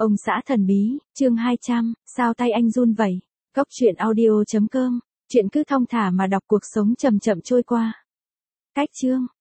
Ông xã thần bí, chương 200, sao tay anh run vậy? Cốc truyện audio.com, chuyện cứ thong thả mà đọc cuộc sống chậm chậm trôi qua. Cách chương.